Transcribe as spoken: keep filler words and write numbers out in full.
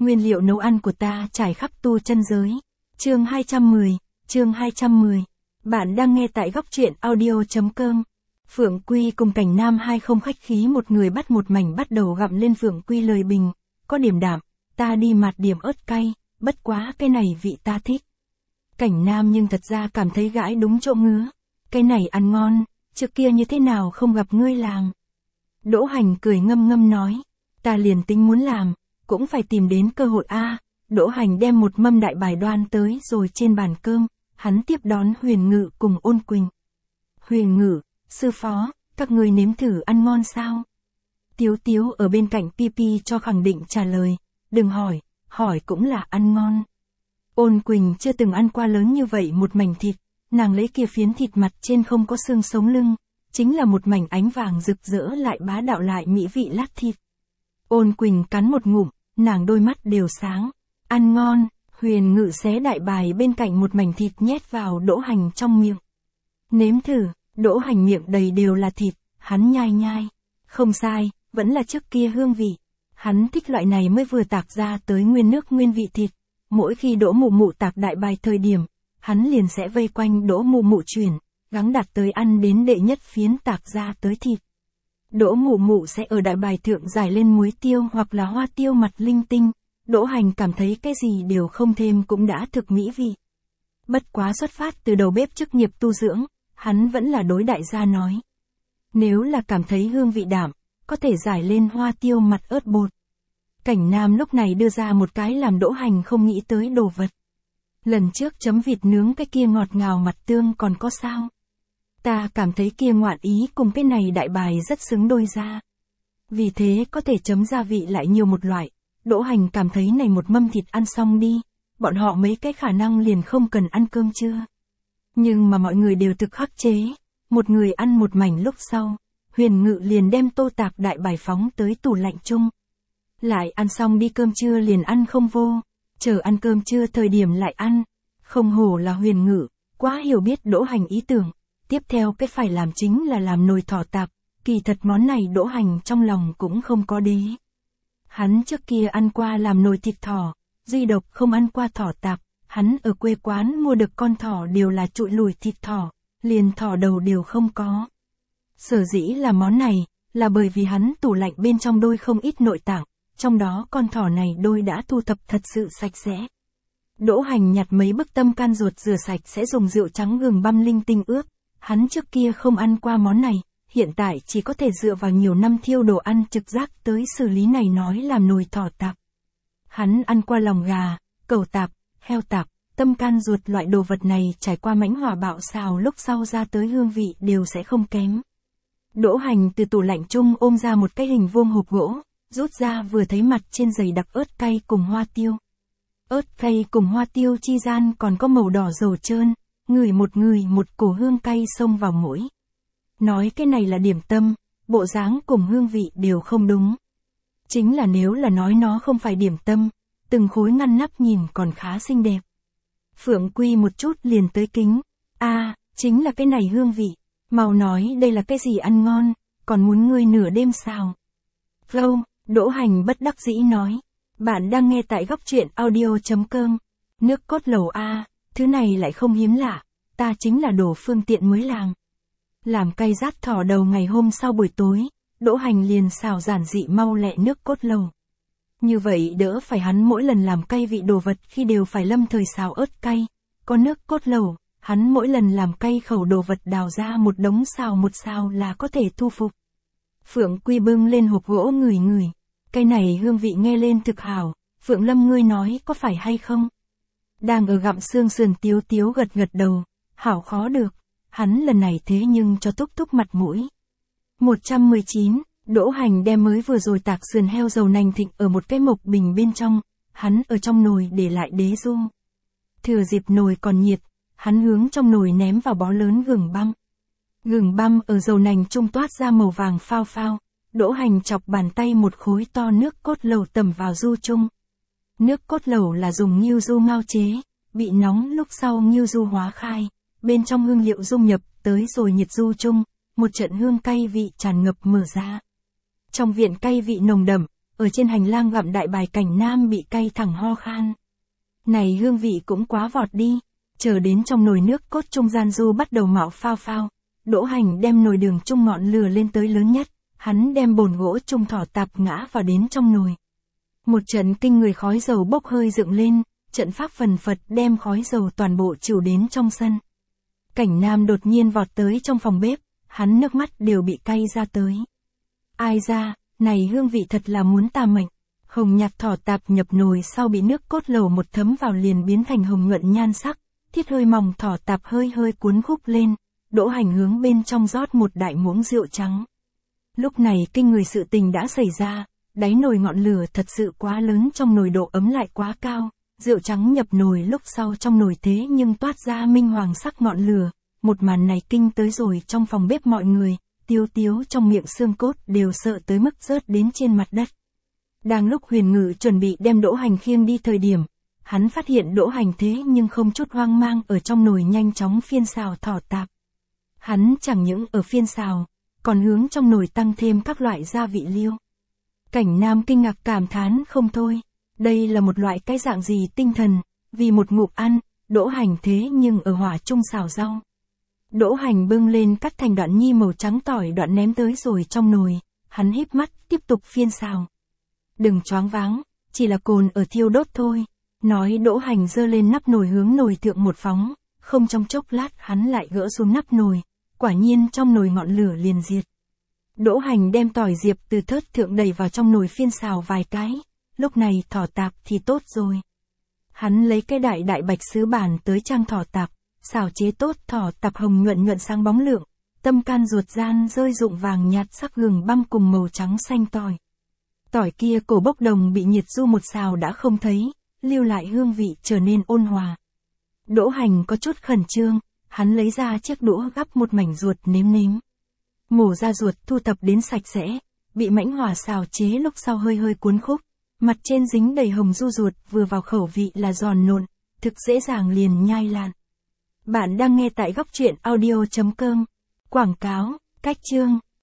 Nguyên liệu nấu ăn của ta trải khắp tu chân giới. Chương hai trăm mười, chương hai trăm mười. Bạn đang nghe tại góc truyện audio.com. Phượng Quy cùng Cảnh Nam hai không khách khí, một người bắt một mảnh bắt đầu gặm lên. Phượng Quy lời bình, có điểm đạm, ta đi mạt điểm ớt cay, bất quá cái này vị ta thích. Cảnh Nam nhưng thật ra cảm thấy gãi đúng chỗ ngứa. Cái này ăn ngon, trước kia như thế nào không gặp ngươi làm. Đỗ Hành cười ngâm ngâm nói, ta liền tính muốn làm, cũng phải tìm đến cơ hội a. Đỗ Hành đem một mâm đại bài đoan tới rồi trên bàn cơm, hắn tiếp đón Huyền Ngự cùng Ôn Quỳnh. Huyền Ngự, sư phó, các người nếm thử ăn ngon sao? Tiếu Tiếu ở bên cạnh Pi Pi cho khẳng định trả lời, đừng hỏi, hỏi cũng là ăn ngon. Ôn Quỳnh chưa từng ăn qua lớn như vậy một mảnh thịt, nàng lấy kia phiến thịt mặt trên không có xương sống lưng, chính là một mảnh ánh vàng rực rỡ lại bá đạo lại mỹ vị lát thịt. Ôn Quỳnh cắn một ngụm, nàng đôi mắt đều sáng, ăn ngon. Huyền Ngự xé đại bài bên cạnh một mảnh thịt nhét vào Đỗ Hành trong miệng. Nếm thử, Đỗ Hành miệng đầy đều là thịt, hắn nhai nhai. Không sai, vẫn là trước kia hương vị. Hắn thích loại này mới vừa tạc ra tới nguyên nước nguyên vị thịt. Mỗi khi Đỗ Mụ Mụ tạc đại bài thời điểm, hắn liền sẽ vây quanh Đỗ Mụ Mụ chuyển, gắng đạt tới ăn đến đệ nhất phiến tạc ra tới thịt. Đỗ Mụ Mụ sẽ ở đại bài thượng giải lên muối tiêu hoặc là hoa tiêu mặt linh tinh. Đỗ Hành cảm thấy cái gì đều không thêm cũng đã thực mỹ vị. Bất quá xuất phát từ đầu bếp chức nghiệp tu dưỡng, hắn vẫn là đối đại gia nói. Nếu là cảm thấy hương vị đạm, có thể giải lên hoa tiêu mặt ớt bột. Cảnh Nam lúc này đưa ra một cái làm Đỗ Hành không nghĩ tới đồ vật. Lần trước chấm vịt nướng cái kia ngọt ngào mặt tương còn có sao? Ta cảm thấy kia ngoạn ý cùng cái này đại bài rất xứng đôi ra. Vì thế có thể chấm gia vị lại nhiều một loại. Đỗ Hành cảm thấy này một mâm thịt ăn xong đi, bọn họ mấy cái khả năng liền không cần ăn cơm trưa. Nhưng mà mọi người đều thực khắc chế, một người ăn một mảnh lúc sau, Huyền Ngự liền đem tô tạc đại bài phóng tới tủ lạnh chung. Lại ăn xong đi, cơm trưa liền ăn không vô, chờ ăn cơm trưa thời điểm lại ăn, không hổ là Huyền Ngự, quá hiểu biết Đỗ Hành ý tưởng. Tiếp theo cái phải làm chính là làm nồi thỏ tạp, kỳ thật món này Đỗ Hành trong lòng cũng không có đế. Hắn trước kia ăn qua làm nồi thịt thỏ, duy độc không ăn qua thỏ tạp, hắn ở quê quán mua được con thỏ đều là trụi lùi thịt thỏ, liền thỏ đầu đều không có. Sở dĩ là món này, là bởi vì hắn tủ lạnh bên trong đôi không ít nội tạng, trong đó con thỏ này đôi đã thu thập thật sự sạch sẽ. Đỗ Hành nhặt mấy bức tâm can ruột rửa sạch sẽ dùng rượu trắng gừng băm linh tinh ướp, hắn trước kia không ăn qua món này. Hiện tại chỉ có thể dựa vào nhiều năm thiêu đồ ăn trực giác tới xử lý này nói làm nồi thỏ tạp. Hắn ăn qua lòng gà, cẩu tạp, heo tạp, tâm can ruột loại đồ vật này trải qua mãnh hỏa bạo xào lúc sau ra tới hương vị đều sẽ không kém. Đỗ Hành từ tủ lạnh chung ôm ra một cái hình vuông hộp gỗ, rút ra vừa thấy mặt trên dày đặc ớt cay cùng hoa tiêu. Ớt cay cùng hoa tiêu chi gian còn có màu đỏ dầu trơn, ngửi một ngửi một cổ hương cay xông vào mũi. Nói cái này là điểm tâm, bộ dáng cùng hương vị đều không đúng. Chính là nếu là nói nó không phải điểm tâm, từng khối ngăn nắp nhìn còn khá xinh đẹp. Phượng Quy một chút liền tới kính, a à, chính là cái này hương vị, mau nói đây là cái gì ăn ngon, còn muốn ngươi nửa đêm sao? Flow, Đỗ Hành bất đắc dĩ nói, bạn đang nghe tại góc truyện audio.com, nước cốt lầu a, à, thứ này lại không hiếm lạ, ta chính là đồ phương tiện mới làm. Làm cay rát thỏ đầu ngày hôm sau buổi tối, Đỗ Hành liền xào giản dị mau lẹ nước cốt lầu. Như vậy đỡ phải hắn mỗi lần làm cay vị đồ vật khi đều phải lâm thời xào ớt cay. Có nước cốt lầu, hắn mỗi lần làm cay khẩu đồ vật đào ra một đống xào một xào là có thể thu phục. Phượng Quy bưng lên hộp gỗ ngửi ngửi. Cái này hương vị nghe lên thực hảo, Phượng Lâm ngươi nói có phải hay không? Đang ở gặm xương sườn Tiếu Tiếu gật gật đầu, hảo khó được. Hắn lần này thế nhưng cho Túc Túc mặt mũi. một trăm mười chín, Đỗ Hành đem mới vừa rồi tạc sườn heo dầu nành thịnh ở một cái mộc bình bên trong, hắn ở trong nồi để lại đế dung. Thừa dịp nồi còn nhiệt, hắn hướng trong nồi ném vào bó lớn gừng băm. Gừng băm ở dầu nành trung toát ra màu vàng phao phao, Đỗ Hành chọc bàn tay một khối to nước cốt lầu tẩm vào du chung. Nước cốt lầu là dùng ngưu du ngao chế, bị nóng lúc sau ngưu du hóa khai. Bên trong hương liệu dung nhập tới rồi nhiệt du chung, một trận hương cay vị tràn ngập mở ra. Trong viện cay vị nồng đậm, ở trên hành lang gặm đại bài Cảnh Nam bị cay thẳng ho khan. Này hương vị cũng quá vọt đi, chờ đến trong nồi nước cốt trung gian du bắt đầu mạo phao phao. Đỗ Hành đem nồi đường chung ngọn lửa lên tới lớn nhất, hắn đem bồn gỗ chung thỏ tạp ngã vào đến trong nồi. Một trận kinh người khói dầu bốc hơi dựng lên, trận pháp phần phật đem khói dầu toàn bộ trùu đến trong sân. Cảnh Nam đột nhiên vọt tới trong phòng bếp, hắn nước mắt đều bị cay ra tới. Ai ra, này hương vị thật là muốn ta mệnh. Hồng nhạt thỏ tạp nhập nồi sau bị nước cốt lầu một thấm vào liền biến thành hồng nhuận nhan sắc, thiết hơi mỏng thỏ tạp hơi hơi cuốn khúc lên, Đỗ Hành hướng bên trong rót một đại muỗng rượu trắng. Lúc này kinh người sự tình đã xảy ra, đáy nồi ngọn lửa thật sự quá lớn, trong nồi độ ấm lại quá cao, rượu trắng nhập nồi lúc sau trong nồi thế nhưng toát ra minh hoàng sắc ngọn lửa, một màn này kinh tới rồi trong phòng bếp mọi người, Tiêu Tiếu trong miệng xương cốt đều sợ tới mức rớt đến trên mặt đất. Đang lúc Huyền Ngự chuẩn bị đem Đỗ Hành khiêng đi thời điểm, hắn phát hiện Đỗ Hành thế nhưng không chút hoang mang ở trong nồi nhanh chóng phiên xào thỏ tạp. Hắn chẳng những ở phiên xào, còn hướng trong nồi tăng thêm các loại gia vị liêu. Cảnh Nam kinh ngạc cảm thán không thôi, đây là một loại cái dạng gì tinh thần, vì một ngụm ăn, Đỗ Hành thế nhưng ở hỏa trung xào rau. Đỗ Hành bưng lên cắt thành đoạn nhi màu trắng tỏi đoạn ném tới rồi trong nồi, hắn híp mắt tiếp tục phiên xào. Đừng choáng váng, chỉ là cồn ở thiêu đốt thôi, nói Đỗ Hành giơ lên nắp nồi hướng nồi thượng một phóng, không trong chốc lát hắn lại gỡ xuống nắp nồi, quả nhiên trong nồi ngọn lửa liền diệt. Đỗ Hành đem tỏi diệp từ thớt thượng đẩy vào trong nồi phiên xào vài cái, lúc này thỏ tạp thì tốt rồi. Hắn lấy cái đại đại bạch sứ bàn tới trang thỏ tạp, xào chế tốt thỏ tạp hồng nhuận nhuận sáng bóng lượng, tâm can ruột gian rơi rụng vàng nhạt sắc gừng băm cùng màu trắng xanh tỏi. Tỏi kia cổ bốc đồng bị nhiệt du một xào đã không thấy, lưu lại hương vị trở nên ôn hòa. Đỗ Hành có chút khẩn trương, hắn lấy ra chiếc đũa gắp một mảnh ruột nếm nếm. Mổ ra ruột thu thập đến sạch sẽ, bị mãnh hỏa xào chế lúc sau hơi hơi cuốn khúc, mặt trên dính đầy hồng du ruột vừa vào khẩu vị là giòn nộn, thực dễ dàng liền nhai lạn. Bạn đang nghe tại góc truyện audio chấm com. Quảng cáo, cách chương.